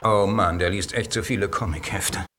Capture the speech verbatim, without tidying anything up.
Oh Mann, der liest echt zu viele Comichefte.